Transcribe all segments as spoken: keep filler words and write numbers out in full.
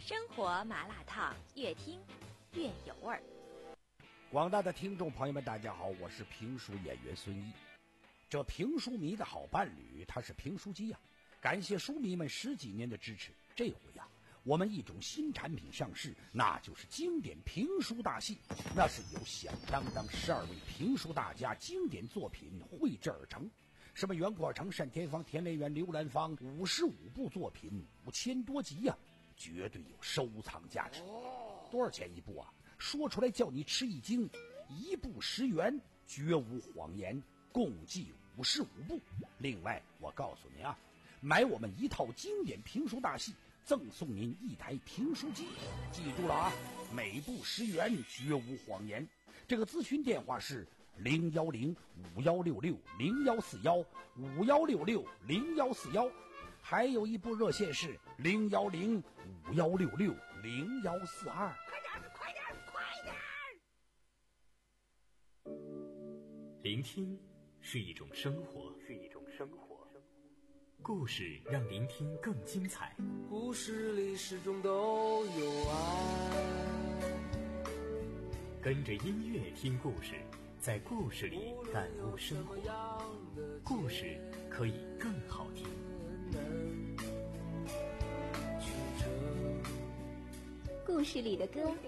生活麻辣烫，越听越有味儿。 广大的听众朋友们，大家好，我是评书演员孙一。这评书迷的好伴侣，他是评书机呀、啊！感谢书迷们十几年的支持。这回呀、啊，我们一种新产品上市，那就是经典评书大戏。那是由响当当十二位评书大家经典作品绘制而成。什么袁阔成、单田芳、田连元、刘兰芳，五十五部作品，五千多集呀、啊，绝对有收藏价值。多少钱一部啊？说出来叫你吃一惊，一部十元，绝无谎言，共计五十五部。另外，我告诉你啊，买我们一套经典评书大戏，赠送您一台评书机。记住了啊，每部十元，绝无谎言。这个咨询电话是零幺零五幺六六零幺四幺五幺六六零幺四幺，还有一部热线是零幺零五幺六六零幺四二。 快点，快点，快点！ 聆听是一种生活，是一种生活。故事让聆听更精彩。 故事里始终都有爱。 跟着音乐听故事，在故事里感悟生活。故事可以更好听。 故事里的歌。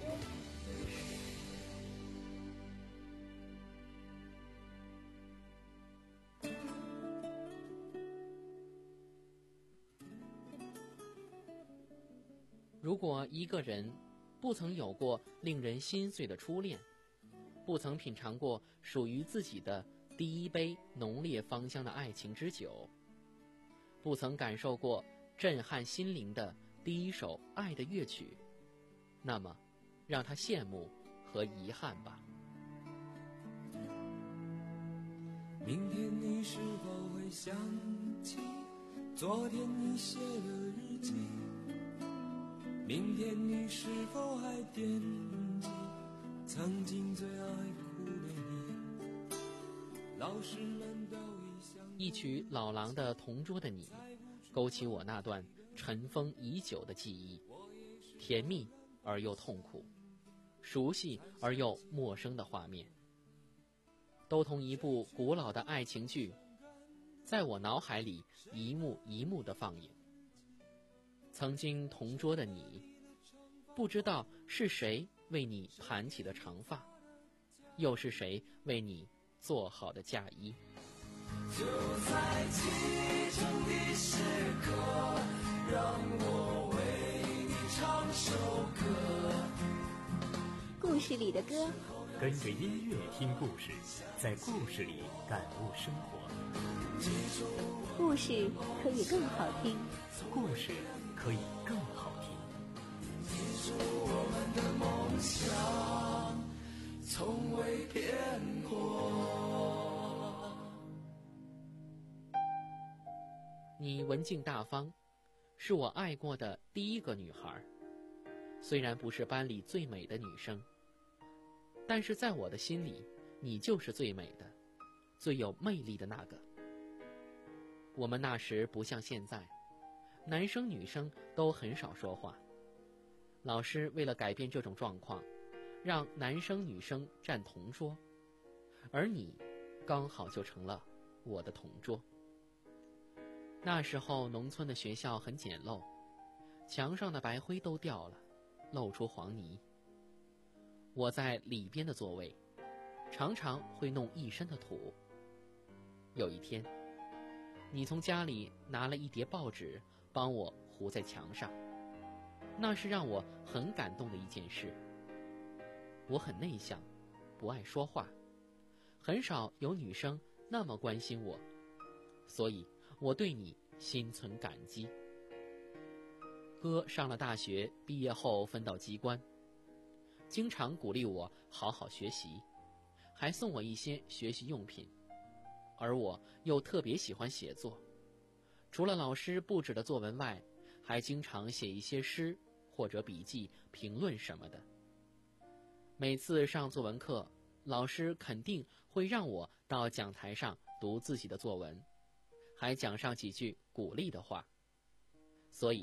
如果一个人不曾有过令人心碎的初恋，不曾品尝过属于自己的第一杯浓烈芳香的爱情之酒，不曾感受过震撼心灵的第一首爱的乐曲，那么让他羡慕和遗憾吧。 明天你是否会想起昨天你写的日记？明天你是否还惦记曾经最爱哭的你？老师们都已想一曲老狼的《同桌的你》勾起我那段尘封已久的记忆，甜蜜而又痛苦，熟悉而又陌生的画面，都同一部古老的爱情剧在我脑海里一幕一幕的放映。曾经同桌的你，不知道是谁为你盘起的长发，又是谁为你做好的嫁衣。 就在启程的时刻，让我为你唱首歌。 故事里的歌， 跟着音乐听故事，在故事里感悟生活。 故事可以更好听， 故事可以更好听。 记住我们的梦想从未变过。 你文静大方，是我爱过的第一个女孩。虽然不是班里最美的女生，但是在我的心里，你就是最美的，最有魅力的那个。我们那时不像现在，男生女生都很少说话。老师为了改变这种状况，让男生女生站同桌，而你刚好就成了我的同桌。那时候农村的学校很简陋，墙上的白灰都掉了，露出黄泥。我在里边的座位，常常会弄一身的土。有一天，你从家里拿了一叠报纸帮我糊在墙上，那是让我很感动的一件事。我很内向，不爱说话，很少有女生那么关心我，所以我对你心存感激。哥上了大学，毕业后分到机关，经常鼓励我好好学习，还送我一些学习用品。而我又特别喜欢写作，除了老师布置的作文外，还经常写一些诗或者笔记、评论什么的。每次上作文课，老师肯定会让我到讲台上读自己的作文，还讲上几句鼓励的话。所以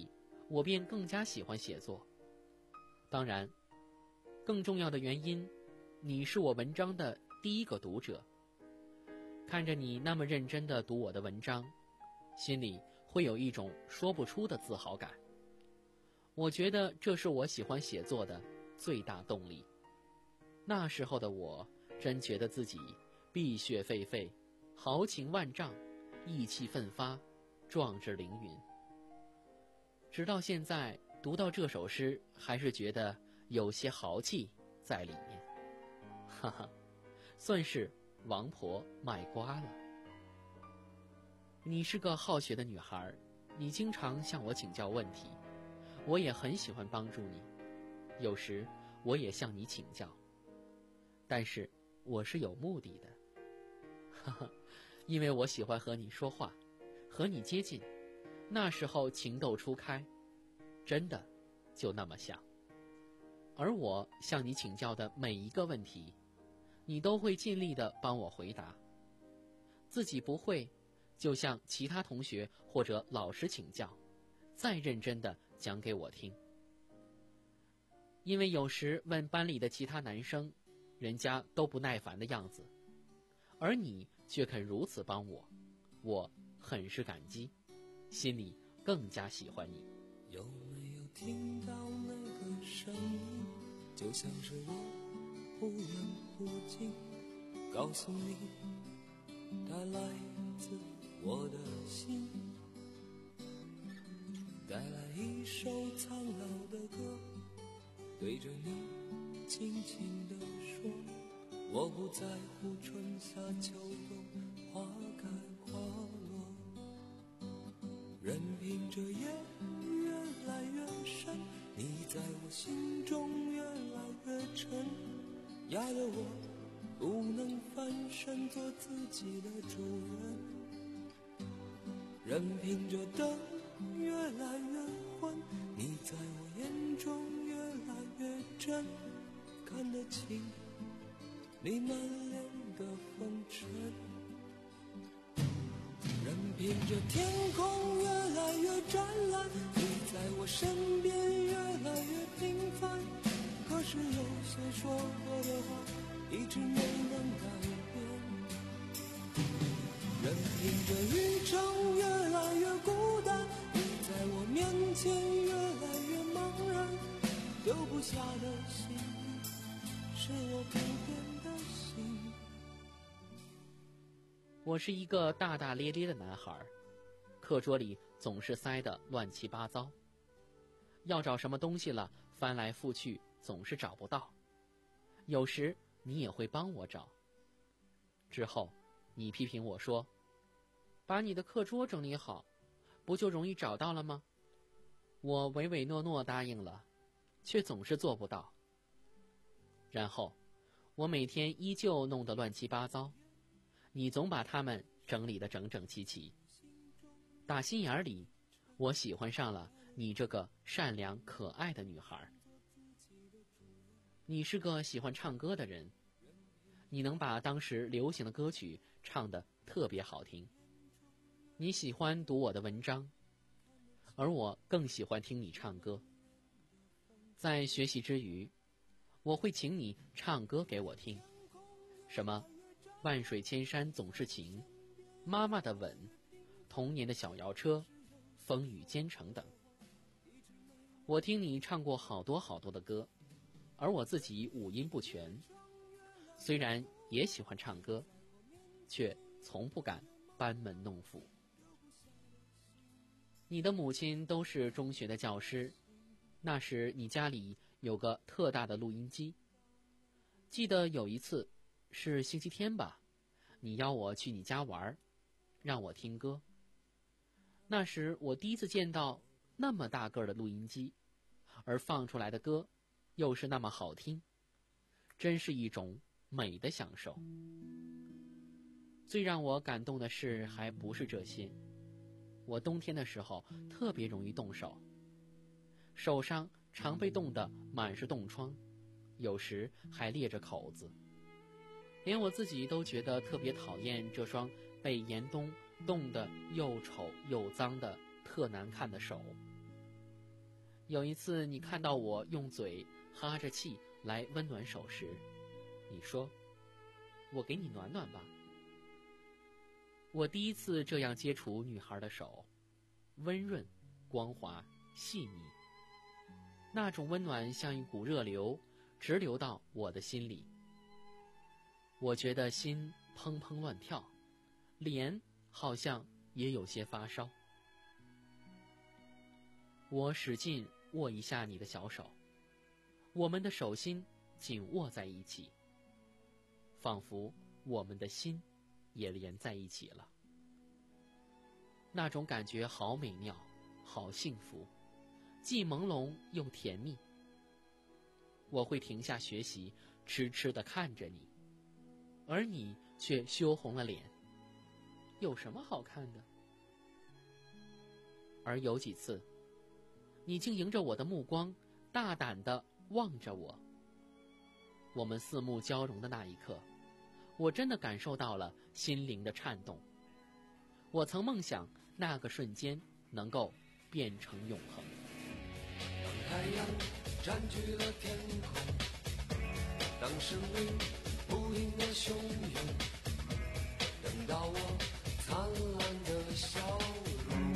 我便更加喜欢写作。当然，更重要的原因，你是我文章的第一个读者。看着你那么认真地读我的文章，心里会有一种说不出的自豪感。我觉得这是我喜欢写作的最大动力。那时候的我真觉得自己碧血沸沸，豪情万丈，意气奋发，壮志凌云。直到现在读到这首诗，还是觉得有些豪气在里面。哈哈，算是王婆卖瓜了。你是个好学的女孩，你经常向我请教问题，我也很喜欢帮助你，有时我也向你请教，但是我是有目的的。哈哈，因为我喜欢和你说话，和你接近，那时候情窦初开，真的就那么想。而我向你请教的每一个问题，你都会尽力地帮我回答。自己不会，就向其他同学或者老师请教，再认真地讲给我听。因为有时问班里的其他男生，人家都不耐烦的样子，而你却肯如此帮我，我很是感激，心里更加喜欢你。 有没有听到那个声音，就像是我忽远忽近，告诉你它来自我的心，带来一首苍老的歌，对着你轻轻地说，我不在乎春夏秋冬花开花落，任凭这夜越来越深，你在我心中越来越沉，压得我不能翻身做自己的主人，任凭这灯越来越昏，你在我眼中越来越真，看得清你满脸的风尘，任凭这天空越来越湛蓝，你在我身边越来越平凡，可是有些说过的话一直没能改变，任凭这旅程越来越孤单，你在我面前越来越茫然，丢不下的心是我不变的心。 我是一个大大咧咧的男孩，课桌里总是塞得乱七八糟，要找什么东西了，翻来覆去总是找不到，有时你也会帮我找。之后你批评我说，把你的课桌整理好，不就容易找到了吗？我唯唯诺诺答应了，却总是做不到。然后我每天依旧弄得乱七八糟，你总把它们整理得整整齐齐。打心眼里，我喜欢上了你这个善良可爱的女孩。你是个喜欢唱歌的人，你能把当时流行的歌曲唱得特别好听。你喜欢读我的文章，而我更喜欢听你唱歌。在学习之余，我会请你唱歌给我听，什么万水千山总是情，妈妈的吻，童年的小摇车，风雨兼程等。我听你唱过好多好多的歌，而我自己五音不全，虽然也喜欢唱歌，却从不敢班门弄斧。你的母亲都是中学的教师，那时你家里有个特大的录音机。记得有一次是星期天吧，你邀我去你家玩，让我听歌。那时我第一次见到那么大个的录音机，而放出来的歌又是那么好听，真是一种美的享受。最让我感动的事还不是这些，我冬天的时候特别容易冻手，手上常被冻得满是冻疮，有时还裂着口子，连我自己都觉得特别讨厌这双被严冬冻得又丑又脏的特难看的手。 有一次你看到我用嘴哈着气来温暖手时，你说：“我给你暖暖吧。”我第一次这样接触女孩的手，温润、光滑、细腻，那种温暖像一股热流，直流到我的心里。我觉得心砰砰乱跳，脸好像也有些发烧。我使劲握一下你的小手，我们的手心紧握在一起，仿佛我们的心也连在一起了。那种感觉好美妙，好幸福，既朦胧又甜蜜。我会停下学习，痴痴地看着你，而你却羞红了脸。有什么好看的？而有几次，你竟迎着我的目光，大胆地望着我。我们四目交融的那一刻，我真的感受到了心灵的颤动。我曾梦想那个瞬间能够变成永恒。 当太阳占据了天空，当生命不停地汹涌，等到我灿烂的笑容，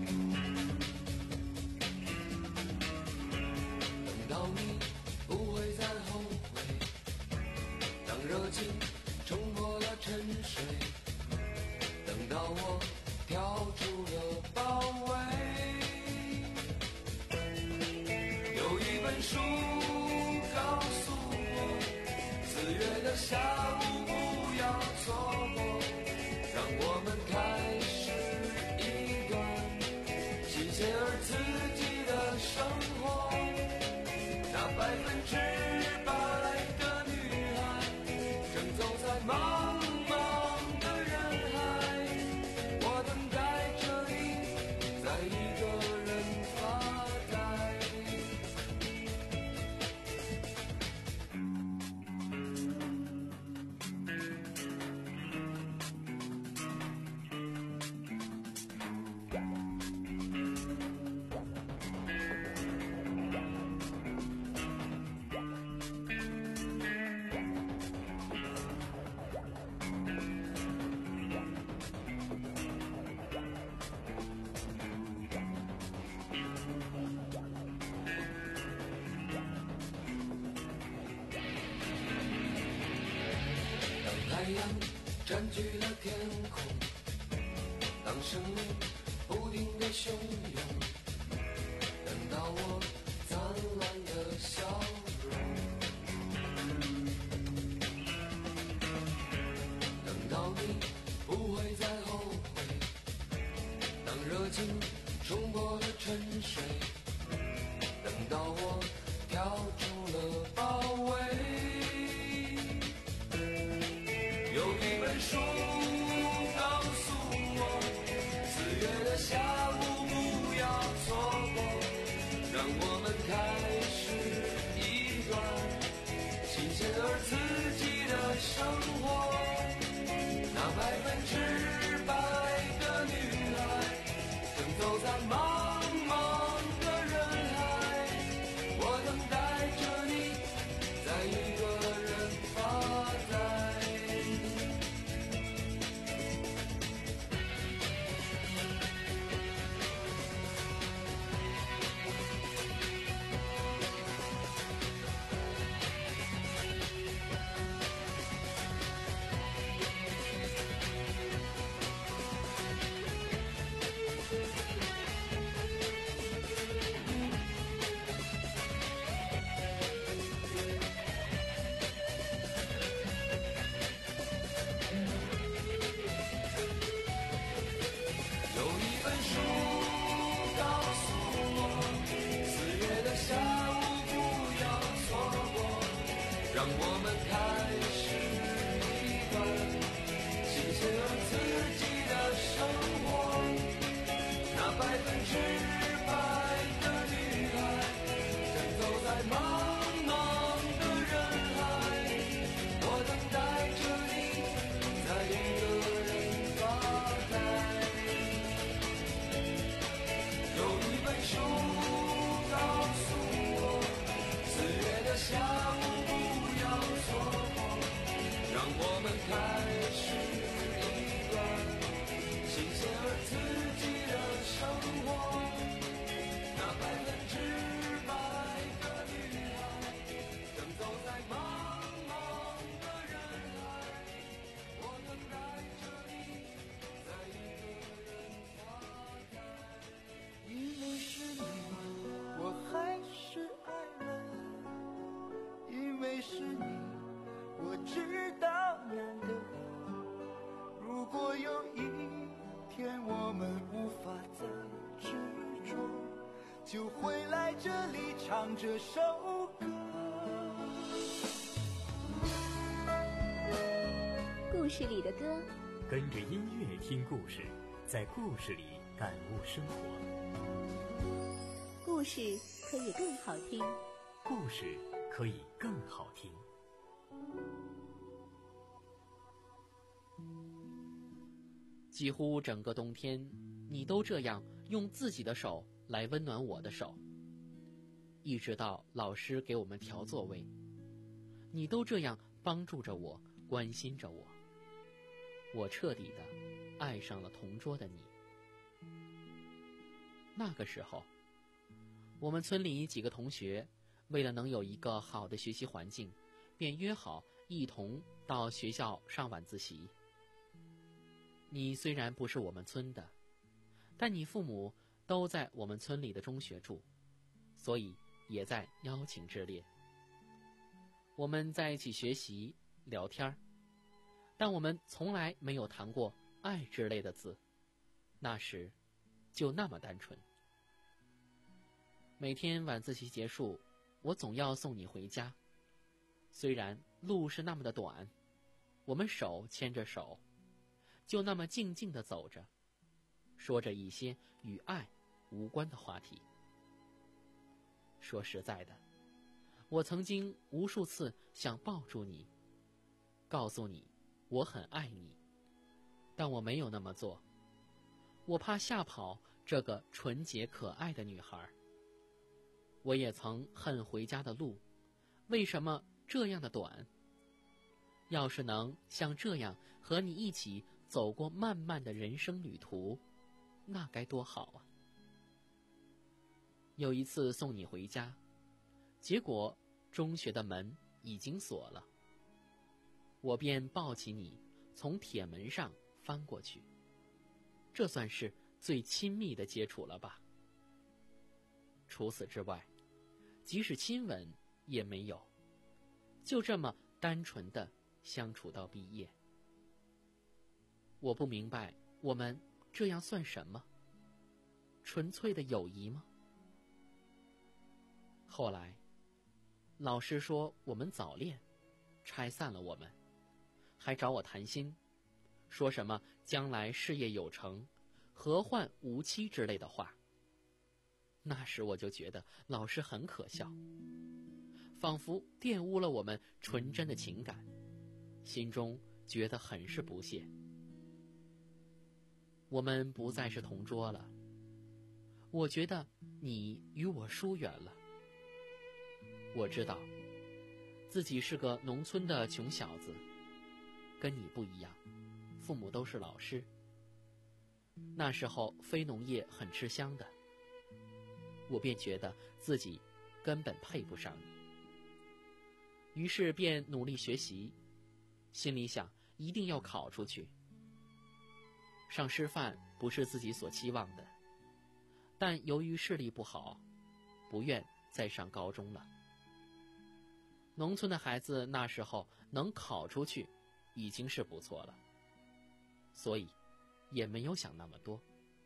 等到你不会再后悔，当热情冲破了沉睡，等到我跳出了包围。有一本书告诉我，四月的下午不要错过，让我们开始一段新鲜而刺激的生活。那百分之百的女孩正走在茫茫的人海，我等待着你，在一个人发呆。太阳占据了天空，当生命不停地汹涌，等到我灿烂的笑容，等到你不会再后悔，当热情冲破了沉睡，等到我跳出了包围。有一本书告诉我，四月的下午不要错过，让我们开始一段新鲜而刺激的生活。那百分之百的女孩正走在茫茫的人海，我等待着你，在一个人发呆。有一本书告诉我，四月的下午不要错过，让我们开始一段新鲜而刺激的生活。那百分之百的女孩正走在茫茫的人海，我等待着你，在一个人发呆。有一本书告唱这首歌。 故事里的歌， 跟着音乐听故事，在故事里感悟生活。 故事可以更好听， 故事可以更好听。 几乎整个冬天，你都这样用自己的手来温暖我的手，一直到老师给我们调座位，你都这样帮助着我，关心着我。我彻底的爱上了同桌的你。那个时候，我们村里几个同学为了能有一个好的学习环境，便约好一同到学校上晚自习。你虽然不是我们村的，但你父母都在我们村里的中学住，所以也在邀请之列。我们在一起学习聊天，但我们从来没有谈过爱之类的字，那时就那么单纯。每天晚自习结束，我总要送你回家，虽然路是那么的短，我们手牵着手，就那么静静地走着，说着一些与爱无关的话题。说实在的，我曾经无数次想抱住你，告诉你我很爱你，但我没有那么做，我怕吓跑这个纯洁可爱的女孩。我也曾恨回家的路，为什么这样的短？要是能像这样和你一起走过漫漫的人生旅途，那该多好啊！有一次送你回家，结果中学的门已经锁了，我便抱起你从铁门上翻过去，这算是最亲密的接触了吧。除此之外，即使亲吻也没有，就这么单纯的相处到毕业。我不明白，我们这样算什么？纯粹的友谊吗？后来，老师说我们早恋，拆散了我们，还找我谈心，说什么将来事业有成，何患无妻之类的话。那时我就觉得老师很可笑，仿佛玷污了我们纯真的情感，心中觉得很是不屑。我们不再是同桌了，我觉得你与我疏远了。我知道自己是个农村的穷小子，跟你不一样，父母都是老师。那时候非农业很吃香的，我便觉得自己根本配不上你，于是便努力学习，心里想一定要考出去。上师范不是自己所期望的，但由于视力不好，不愿再上高中了。农村的孩子那时候能考出去已经是不错了，所以也没有想那么多。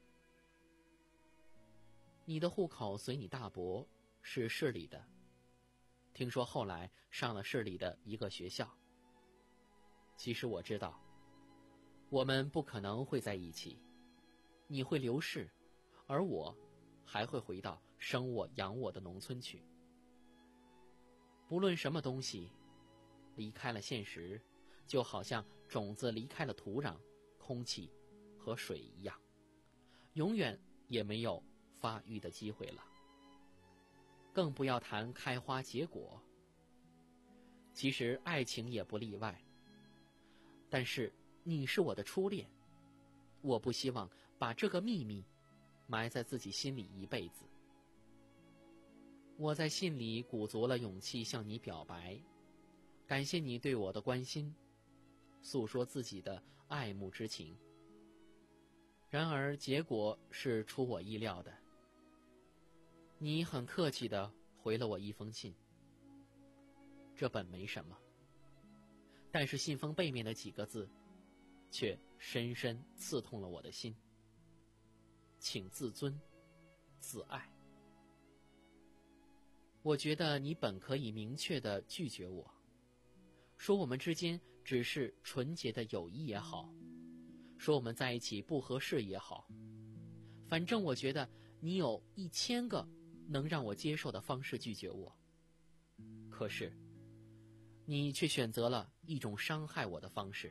你的户口随你大伯，是市里的，听说后来上了市里的一个学校。其实我知道，我们不可能会在一起，你会流逝，而我还会回到生我养我的农村去。不论什么东西，离开了现实，就好像种子离开了土壤、空气和水一样，永远也没有发育的机会了，更不要谈开花结果。其实爱情也不例外，但是你是我的初恋，我不希望把这个秘密埋在自己心里一辈子。我在信里鼓足了勇气向你表白，感谢你对我的关心，诉说自己的爱慕之情。然而结果是出我意料的，你很客气地回了我一封信。这本没什么，但是信封背面的几个字却深深刺痛了我的心。请自尊自爱。 我觉得你本可以明确地拒绝我，说我们之间只是纯洁的友谊也好，说我们在一起不合适也好，反正我觉得你有一千个能让我接受的方式拒绝我。可是你却选择了一种伤害我的方式。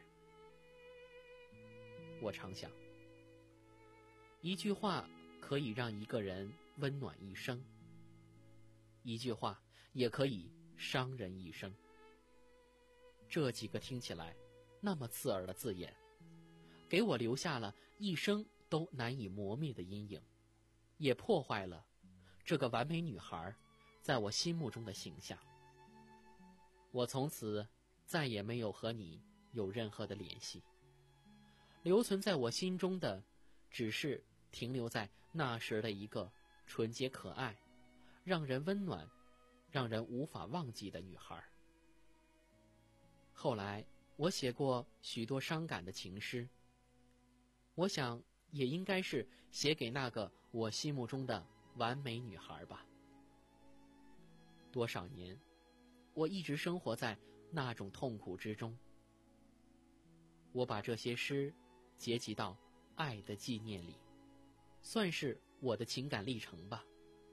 我常想，一句话可以让一个人温暖一生，一句话也可以伤人一生。这几个听起来那么刺耳的字眼，给我留下了一生都难以磨灭的阴影，也破坏了这个完美女孩在我心目中的形象。我从此再也没有和你有任何的联系，留存在我心中的只是停留在那时的一个纯洁可爱、让人温暖、让人无法忘记的女孩。后来我写过许多伤感的情诗，我想也应该是写给那个我心目中的完美女孩吧。多少年，我一直生活在那种痛苦之中。我把这些诗结集到《爱的纪念》里，算是我的情感历程吧。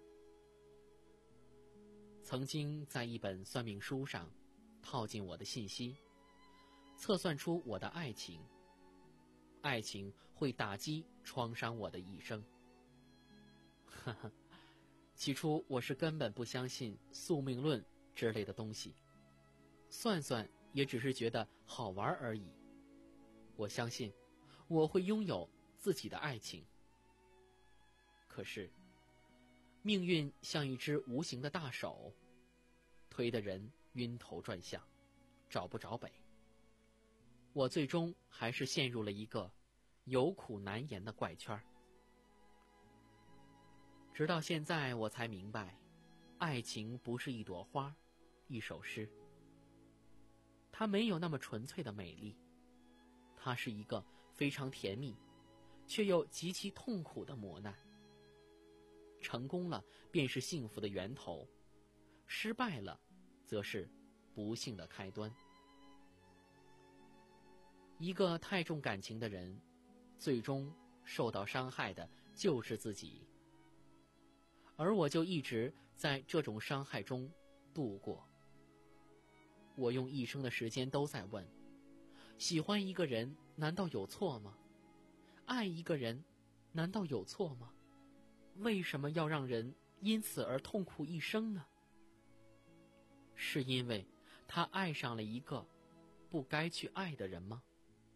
曾经在一本算命书上套进我的信息，测算出我的爱情，爱情会打击创伤我的一生。呵呵，起初我是根本不相信宿命论之类的东西，算算也只是觉得好玩而已。我相信我会拥有自己的爱情。可是命运像一只无形的大手，推得人晕头转向，找不着北。我最终还是陷入了一个有苦难言的怪圈。直到现在我才明白，爱情不是一朵花，一首诗。它没有那么纯粹的美丽，它是一个非常甜蜜却又极其痛苦的磨难。成功了便是幸福的源头，失败了则是不幸的开端。一个太重感情的人，最终受到伤害的就是自己，而我就一直在这种伤害中度过。我用一生的时间都在问，喜欢一个人难道有错吗？爱一个人难道有错吗？为什么要让人因此而痛苦一生呢？是因为他爱上了一个不该去爱的人吗？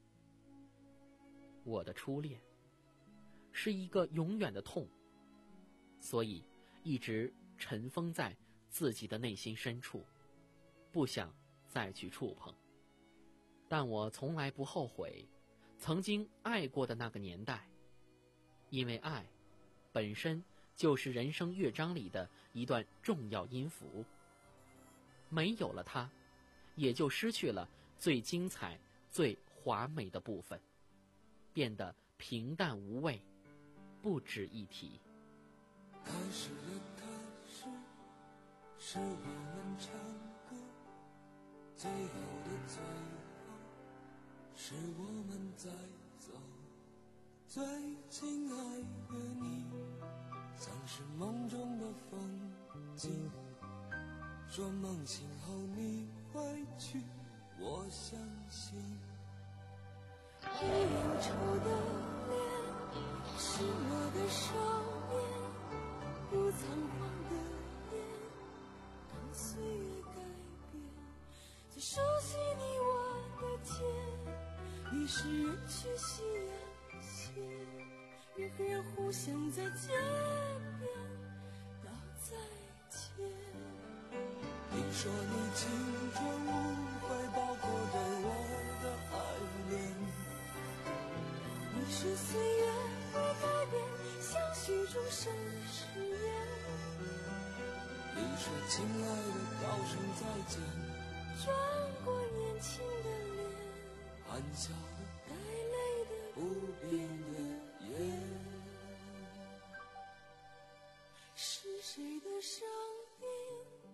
我的初恋是一个永远的痛，所以一直尘封在自己的内心深处，不想再去触碰。但我从来不后悔曾经爱过的那个年代，因为爱本身就是人生乐章里的一段重要音符，没有了它，也就失去了最精彩、最华美的部分，变得平淡无味，不值一提。 开始了开始，是我们唱歌，最后的最后，是我们在走。最亲爱的你，像是梦中的风景，说梦醒后你会去，我相信。 黑眼抽的脸，是我的少年，不仓皇的眼，让岁月改变。最熟悉你我的天，于是人去夕阳前，人和人互相在街边道再见。 听说你青春无悔，包括对我的爱恋。 你是岁月会改变，相许终生誓言。 你说亲爱的，道声再见， 转过年轻的脸， 含笑带泪的不变的眼。 是谁的声音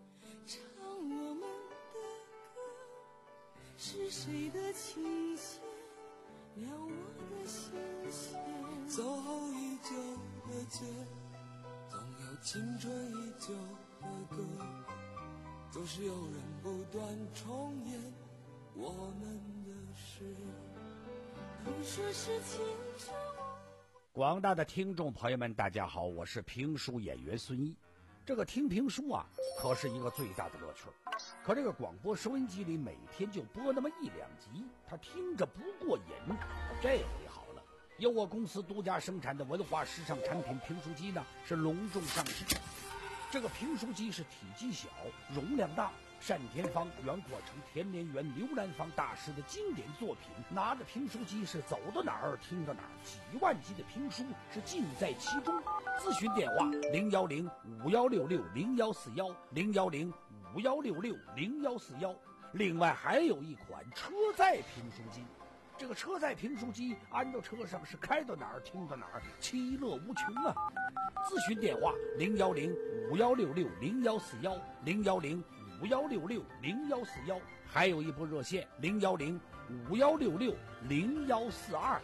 谁的琴弦亮我的心弦。 走后依旧的街，总有青春依旧的歌，总是有人不断重演我们的事。 都说是情之物。 广大的听众朋友们，大家好，我是评书演员孙一。这个听评书啊，可是一个最大的乐趣。可这个广播收音机里每天就播那么一两集，他听着不过瘾。这回好了，由我公司独家生产的文化时尚产品评书机呢，是隆重上市。这个评书机是体积小，容量大，单田芳、袁阔成、田连元、刘兰芳大师的经典作品，拿着评书机是走到哪儿听到哪儿，几万集的评书是尽在其中。咨询电话零幺零五幺六六零幺四幺零幺零五幺六六零幺四幺。另外还有一款车载评书机，这个车载评书机安到车上是开到哪儿听到哪儿，其乐无穷啊！咨询电话零幺零五幺六六零幺四幺零幺零五幺六六零幺四幺，还有一部热线零幺零五幺六六零幺四二。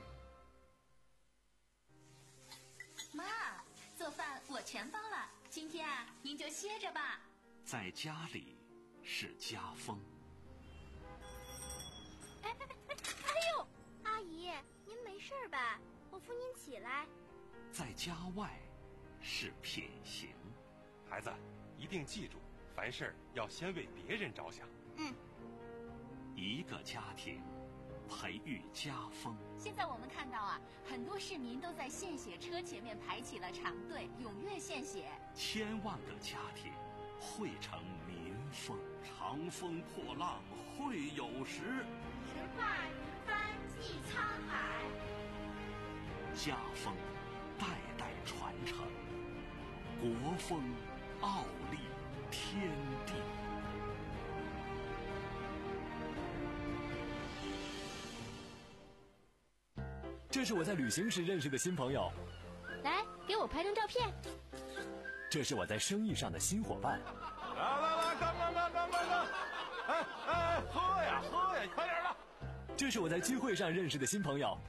妈，做饭我全包了，今天啊，您就歇着吧。 在家里是家风。 哎哎哎哎呦，阿姨，您没事吧？我扶您起来。 在家外是品行。 孩子，一定记住，凡事要先为别人着想。 嗯。 一个家庭培育家风。 现在我们看到啊，很多市民都在献血车前面排起了长队，踊跃献血。 千万个家庭汇成民风。长风破浪会有时， 直挂云帆济沧海。 家风代代传承，国风傲立天地。 这是我在旅行时认识的新朋友， 来，给我拍张照片。 这是我在生意上的新伙伴。 来来来，干干干干干干！哎哎，喝呀喝呀，快点的！ 这是我在聚会上认识的新朋友。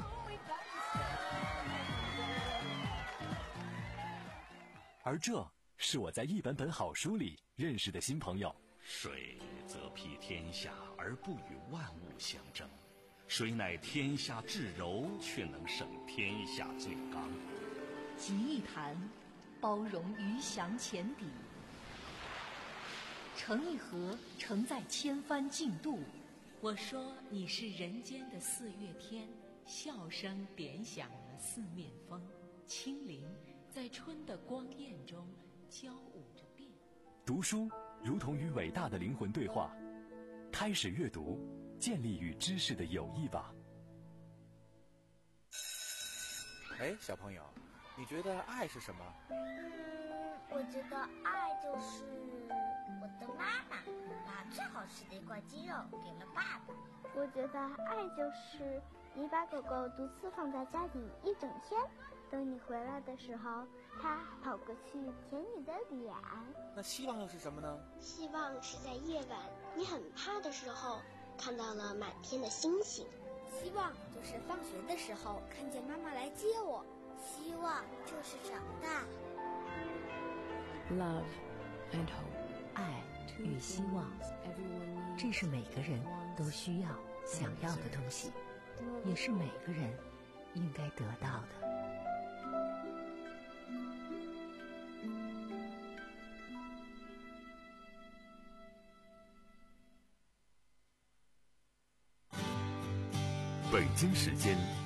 而这是我在一本本好书里认识的新朋友。 水则披天下而不与万物相争，水乃天下至柔，却能胜天下最刚。 集一坛，包容鱼翔浅底；盛一盒，承载千帆竞渡。我说你是人间的四月天，笑声点响了四面风，清灵在春的光艳中交舞着变。 读书如同与伟大的灵魂对话，开始阅读，建立与知识的友谊吧。 哎，小朋友，你觉得爱是什么？ 嗯，我觉得爱就是我的妈妈把最好吃的一块鸡肉给了爸爸。 我觉得爱就是你把狗狗独自放在家里一整天，等你回来的时候，它跑过去舔你的脸。 那希望又是什么呢？ 希望是在夜晚你很怕的时候，看到了满天的星星。 希望就是放学的时候看见妈妈来接我。 希望就是长大。 Love and hope， 爱与希望，这是每个人都需要、想要的东西，也是每个人应该得到的。 北京时间